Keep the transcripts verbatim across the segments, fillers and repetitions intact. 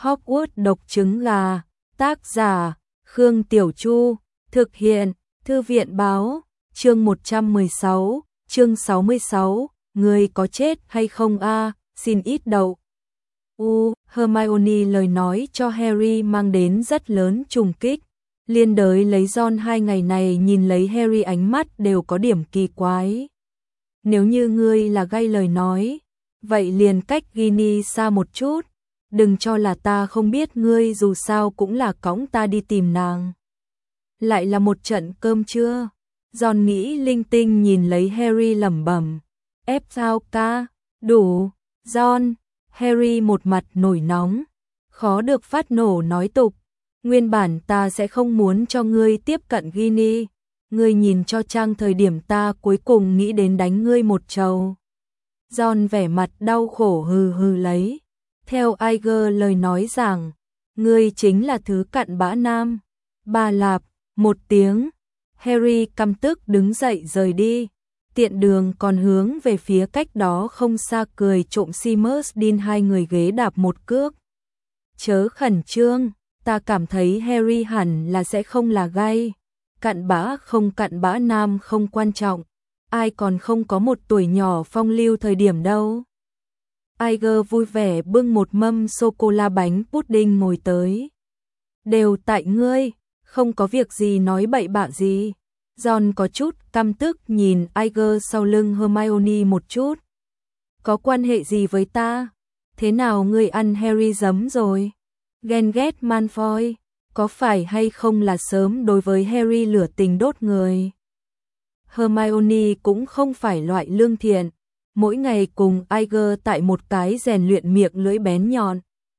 Hogwarts độc trứng gà, tác giả, Khương Tiểu Chu, thực hiện, Thư viện báo, chương một trăm mười sáu, chương sáu mươi sáu, người có chết hay không a, xin ít đậu. U, Hermione lời nói cho Harry mang đến rất lớn trùng kích. Liên đới lấy Ron hai ngày này nhìn lấy Harry ánh mắt đều có điểm kỳ quái. Nếu như ngươi là gay lời nói, vậy liền cách Ginny xa một chút, đừng cho là ta không biết ngươi, dù sao cũng là cõng ta đi tìm nàng. Lại là một trận cơm trưa. Ron nghĩ linh tinh nhìn lấy Harry lẩm bẩm, ép sao ca, đủ, Ron. Harry một mặt nổi nóng, khó được phát nổ nói tục, nguyên bản ta sẽ không muốn cho ngươi tiếp cận Ginny, ngươi nhìn cho trang thời điểm ta cuối cùng nghĩ đến đánh ngươi một trầu. Ron vẻ mặt đau khổ hừ hừ lấy, theo Iger lời nói rằng, ngươi chính là thứ cặn bã nam. Ba lạp, một tiếng, Harry căm tức đứng dậy rời đi. Tiện đường còn hướng về phía cách đó không xa cười trộm Seamus Dean hai người ghế đạp một cước. Chớ khẩn trương, ta cảm thấy Harry hẳn là sẽ không là gay. Cặn bã không cặn bã nam không quan trọng, ai còn không có một tuổi nhỏ phong lưu thời điểm đâu. Iger vui vẻ bưng một mâm sô-cô-la bánh pudding ngồi tới. Đều tại ngươi, không có việc gì nói bậy bạ gì. Ron có chút căm tức nhìn Iger sau lưng Hermione một chút. Có quan hệ gì với ta? Thế nào ngươi ăn Harry giấm rồi? Ghen ghét Malfoy, có phải hay không là sớm đối với Harry lửa tình đốt người? Hermione cũng không phải loại lương thiện, mỗi ngày cùng Iger tại một cái rèn luyện miệng lưỡi bén nhọn.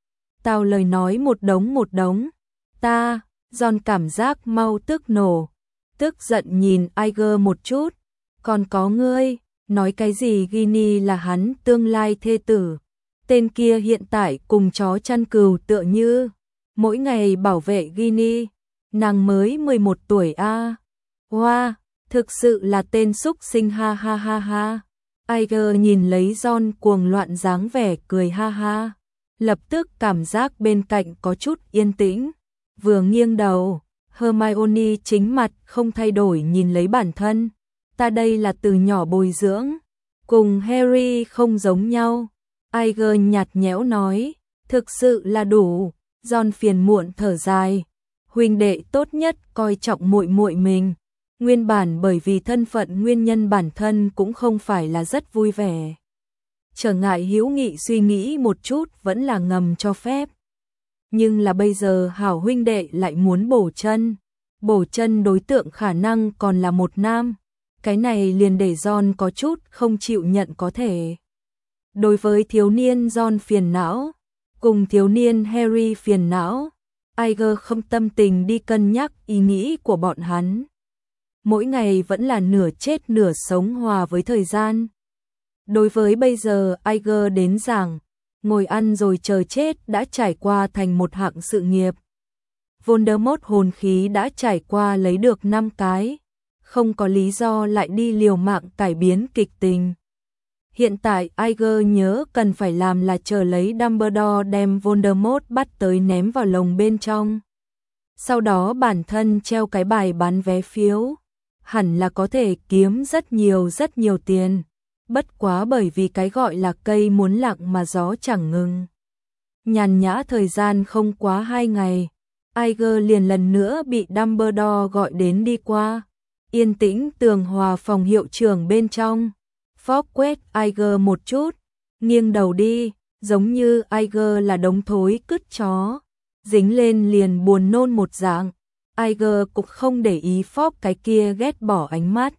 Tao lời nói một đống một đống. Ta, Ron cảm giác mau tức nổ. Tức giận nhìn Iger một chút, còn có ngươi, nói cái gì Ginny là hắn tương lai thê tử. Tên kia hiện tại cùng chó chăn cừu tựa như, mỗi ngày bảo vệ Ginny, nàng mới mười một tuổi a. À. Wow, thực sự là tên xúc sinh ha ha ha ha. Iger nhìn lấy Ron cuồng loạn dáng vẻ cười ha ha, lập tức cảm giác bên cạnh có chút yên tĩnh, vừa nghiêng đầu. Hermione chính mặt không thay đổi nhìn lấy bản thân, ta đây là từ nhỏ bồi dưỡng, cùng Harry không giống nhau. Iger nhạt nhẽo nói, thực sự là đủ. Ron phiền muộn thở dài, huynh đệ tốt nhất coi trọng muội muội mình, nguyên bản bởi vì thân phận nguyên nhân bản thân cũng không phải là rất vui vẻ. Trở ngại hữu nghị suy nghĩ một chút vẫn là ngầm cho phép. Nhưng là bây giờ hảo huynh đệ lại muốn bổ chân, bổ chân đối tượng khả năng còn là một nam, cái này liền để Ron có chút không chịu nhận có thể. Đối với thiếu niên Ron phiền não, cùng thiếu niên Harry phiền não, Iger không tâm tình đi cân nhắc ý nghĩ của bọn hắn. Mỗi ngày vẫn là nửa chết nửa sống hòa với thời gian. Đối với bây giờ Iger đến giảng, ngồi ăn rồi chờ chết đã trải qua thành một hạng sự nghiệp. Voldemort hồn khí đã trải qua lấy được năm cái, không có lý do lại đi liều mạng cải biến kịch tình. Hiện tại Iger nhớ cần phải làm là chờ lấy Dumbledore đem Voldemort bắt tới ném vào lồng bên trong. Sau đó bản thân treo cái bài bán vé phiếu, hẳn là có thể kiếm rất nhiều rất nhiều tiền. Bất quá bởi vì cái gọi là cây muốn lặng mà gió chẳng ngừng. Nhàn nhã thời gian không quá hai ngày, Iger liền lần nữa bị Dumbledore gọi đến đi qua. Yên tĩnh tường hòa phòng hiệu trưởng bên trong. Fogg quét Iger một chút, nghiêng đầu đi, giống như Iger là đống thối cứt chó, dính lên liền buồn nôn một dạng. Iger cũng không để ý Fogg cái kia ghét bỏ ánh mắt,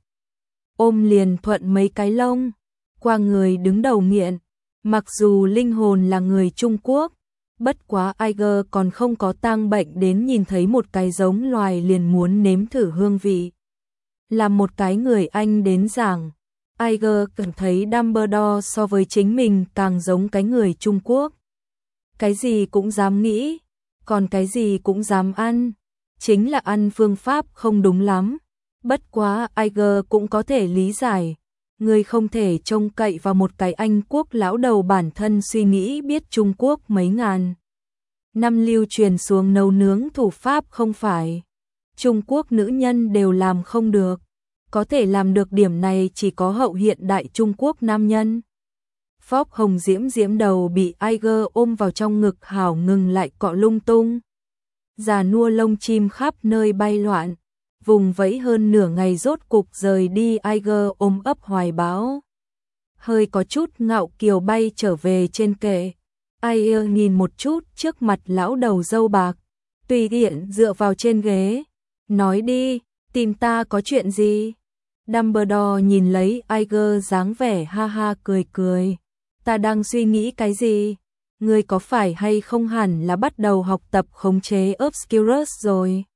ôm liền thuận mấy cái lông, qua người đứng đầu nghiện. Mặc dù linh hồn là người Trung Quốc, bất quá Iger còn không có tang bệnh đến nhìn thấy một cái giống loài liền muốn nếm thử hương vị. Là một cái người Anh đến giảng, Iger cảm thấy Dumbledore so với chính mình càng giống cái người Trung Quốc. Cái gì cũng dám nghĩ, còn cái gì cũng dám ăn, chính là ăn phương pháp không đúng lắm. Bất quá Iger cũng có thể lý giải, người không thể trông cậy vào một cái Anh quốc lão đầu bản thân suy nghĩ biết Trung Quốc mấy ngàn năm lưu truyền xuống nấu nướng thủ pháp không phải Trung Quốc nữ nhân đều làm không được. Có thể làm được điểm này chỉ có hậu hiện đại Trung Quốc nam nhân. Phóc Hồng Diễm Diễm đầu bị Iger ôm vào trong ngực hảo ngừng lại cọ lung tung. Già nua lông chim khắp nơi bay loạn. Vùng vẫy hơn nửa ngày rốt cục rời đi Iger ôm ấp hoài bão. Hơi có chút ngạo kiều bay trở về trên kệ. Iger nhìn một chút trước mặt lão đầu râu bạc. Tùy tiện dựa vào trên ghế. Nói đi, tìm ta có chuyện gì? Dumbledore nhìn lấy Iger dáng vẻ ha ha cười cười. Ta đang suy nghĩ cái gì? Ngươi có phải hay không hẳn là bắt đầu học tập khống chế Obscurus rồi?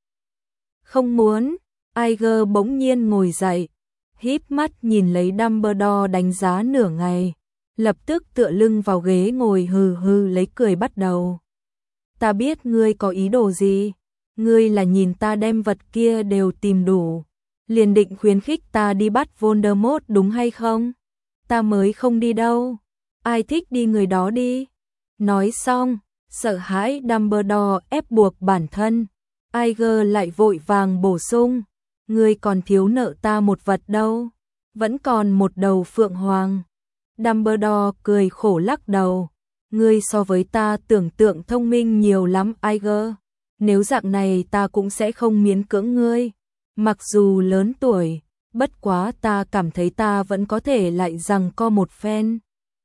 Không muốn. Iger bỗng nhiên ngồi dậy, híp mắt nhìn lấy Dumbledore đánh giá nửa ngày, lập tức tựa lưng vào ghế ngồi hừ hừ lấy cười bắt đầu. Ta biết ngươi có ý đồ gì, ngươi là nhìn ta đem vật kia đều tìm đủ, liền định khuyến khích ta đi bắt Voldemort đúng hay không? Ta mới không đi đâu, ai thích đi người đó đi. Nói xong, sợ hãi Dumbledore ép buộc bản thân, Iger lại vội vàng bổ sung, ngươi còn thiếu nợ ta một vật đâu, vẫn còn một đầu phượng hoàng. Dumbledore cười khổ lắc đầu, ngươi so với ta tưởng tượng thông minh nhiều lắm Iger, nếu dạng này ta cũng sẽ không miễn cưỡng ngươi, mặc dù lớn tuổi, bất quá ta cảm thấy ta vẫn có thể lại giằng co một phen.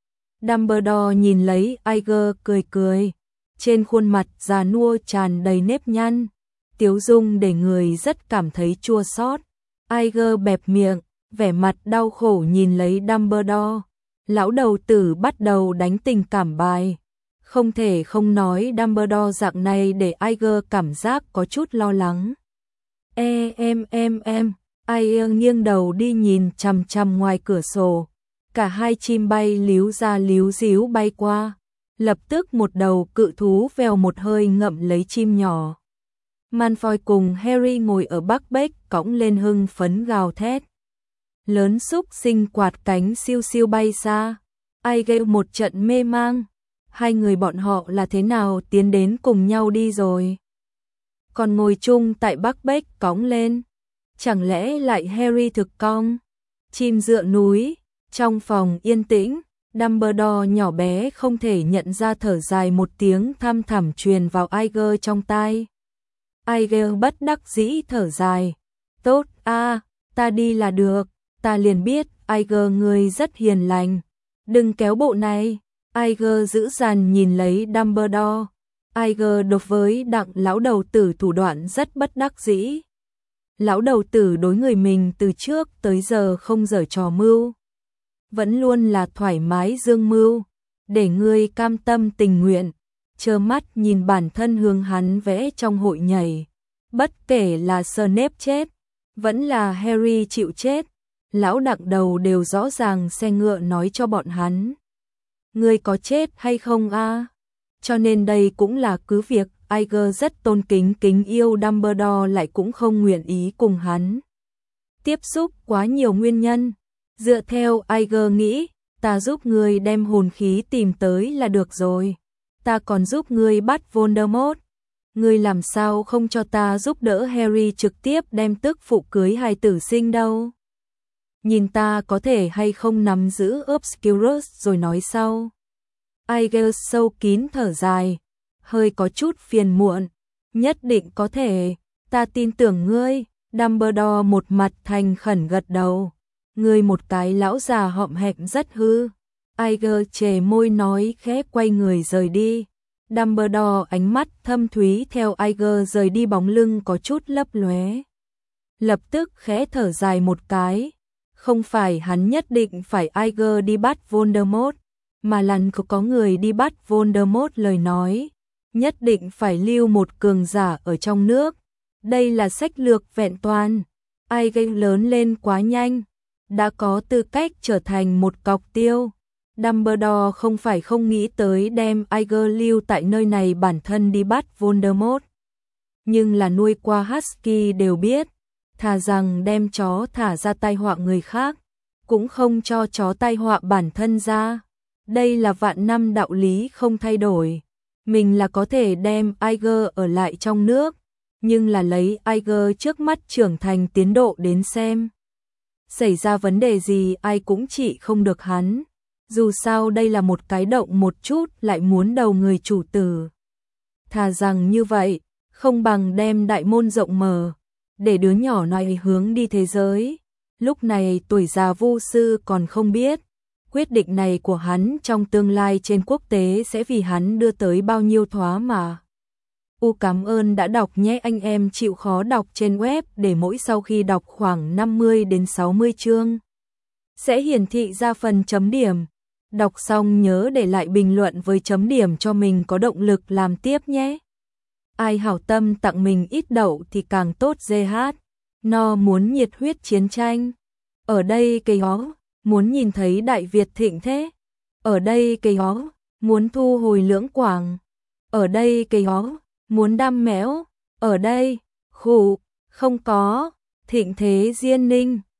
Dumbledore nhìn lấy Iger cười cười, trên khuôn mặt già nua tràn đầy nếp nhăn, tiếu dung để người rất cảm thấy chua xót. Iger bẹp miệng, vẻ mặt đau khổ nhìn lấy Dumbledore. Lão đầu tử bắt đầu đánh tình cảm bài. Không thể không nói Dumbledore dạng này để Iger cảm giác có chút lo lắng. E em em em, Iger nghiêng đầu đi nhìn chằm chằm ngoài cửa sổ. Cả hai chim bay líu ra líu díu bay qua. Lập tức một đầu cự thú vèo một hơi ngậm lấy chim nhỏ. Malfoy cùng Harry ngồi ở bắc bếch cõng lên hưng phấn gào thét. Lớn xúc sinh quạt cánh siêu siêu bay xa. Ai gây một trận mê mang. Hai người bọn họ là thế nào tiến đến cùng nhau đi rồi. Còn ngồi chung tại bắc bếch cõng lên. Chẳng lẽ lại Harry thực cong. Chim dựa núi. Trong phòng yên tĩnh. Dumbledore nhỏ bé không thể nhận ra thở dài một tiếng thăm thẳm truyền vào Iger trong tai. Iger bất đắc dĩ thở dài. Tốt a, à, ta đi là được, ta liền biết, Iger ngươi rất hiền lành. Đừng kéo bộ này. Iger giữ dằn nhìn lấy Dumbledore. Iger đối với đặng lão đầu tử thủ đoạn rất bất đắc dĩ. Lão đầu tử đối người mình từ trước tới giờ không giở trò mưu. Vẫn luôn là thoải mái dương mưu, để ngươi cam tâm tình nguyện, trơ mắt nhìn bản thân hướng hắn vẽ trong hội nhảy. Bất kể là Snape chết, vẫn là Harry chịu chết, lão đặng đầu đều rõ ràng xe ngựa nói cho bọn hắn. Ngươi có chết hay không a? À? Cho nên đây cũng là cứ việc Iger rất tôn kính kính yêu Dumbledore lại cũng không nguyện ý cùng hắn tiếp xúc quá nhiều nguyên nhân. Dựa theo Iger nghĩ, ta giúp ngươi đem hồn khí tìm tới là được rồi. Ta còn giúp ngươi bắt Voldemort. Ngươi làm sao không cho ta giúp đỡ Harry trực tiếp đem tức phụ cưới hài tử sinh đâu. Nhìn ta có thể hay không nắm giữ Obscurus rồi nói sau. Iger sâu kín thở dài, hơi có chút phiền muộn. Nhất định có thể, ta tin tưởng ngươi. Dumbledore một mặt thành khẩn gật đầu. Ngươi một cái lão già hõm hẹm rất hư. Iger chề môi nói khẽ quay người rời đi. Dumbledore ánh mắt thâm thúy theo Iger rời đi bóng lưng có chút lấp lóe. Lập tức khẽ thở dài một cái. Không phải hắn nhất định phải Iger đi bắt Voldemort, mà là có người đi bắt Voldemort lời nói. Nhất định phải lưu một cường giả ở trong nước. Đây là sách lược vẹn toàn. Iger lớn lên quá nhanh, đã có tư cách trở thành một cọc tiêu. Dumbledore không phải không nghĩ tới đem Iger lưu tại nơi này bản thân đi bắt Voldemort. Nhưng là nuôi qua Husky đều biết, thà rằng đem chó thả ra tai họa người khác, cũng không cho chó tai họa bản thân ra. Đây là vạn năm đạo lý không thay đổi. mình là có thể đem Iger ở lại trong nước, nhưng là lấy Iger trước mắt trưởng thành tiến độ đến xem. Xảy ra vấn đề gì ai cũng trị không được hắn. Dù sao đây là một cái động một chút lại muốn đầu người chủ tử. Thà rằng như vậy, không bằng đem đại môn rộng mở, để đứa nhỏ này hướng đi thế giới. Lúc này tuổi già Vu sư còn không biết, quyết định này của hắn trong tương lai trên quốc tế sẽ vì hắn đưa tới bao nhiêu thoá mà. U cảm ơn đã đọc nhé, anh em chịu khó đọc trên web để mỗi sau khi đọc khoảng năm mươi đến sáu mươi chương sẽ hiển thị ra phần chấm điểm. Đọc xong nhớ để lại bình luận với chấm điểm cho mình có động lực làm tiếp nhé. Ai hảo tâm tặng mình ít đậu thì càng tốt. giê hát No muốn nhiệt huyết chiến tranh. Ở đây cây hó, muốn nhìn thấy Đại Việt thịnh thế. Ở đây cây hó, muốn thu hồi Lưỡng Quảng. Ở đây cây hó, muốn đam mẽo. Ở đây, khủ, không có, thịnh thế Diên Ninh.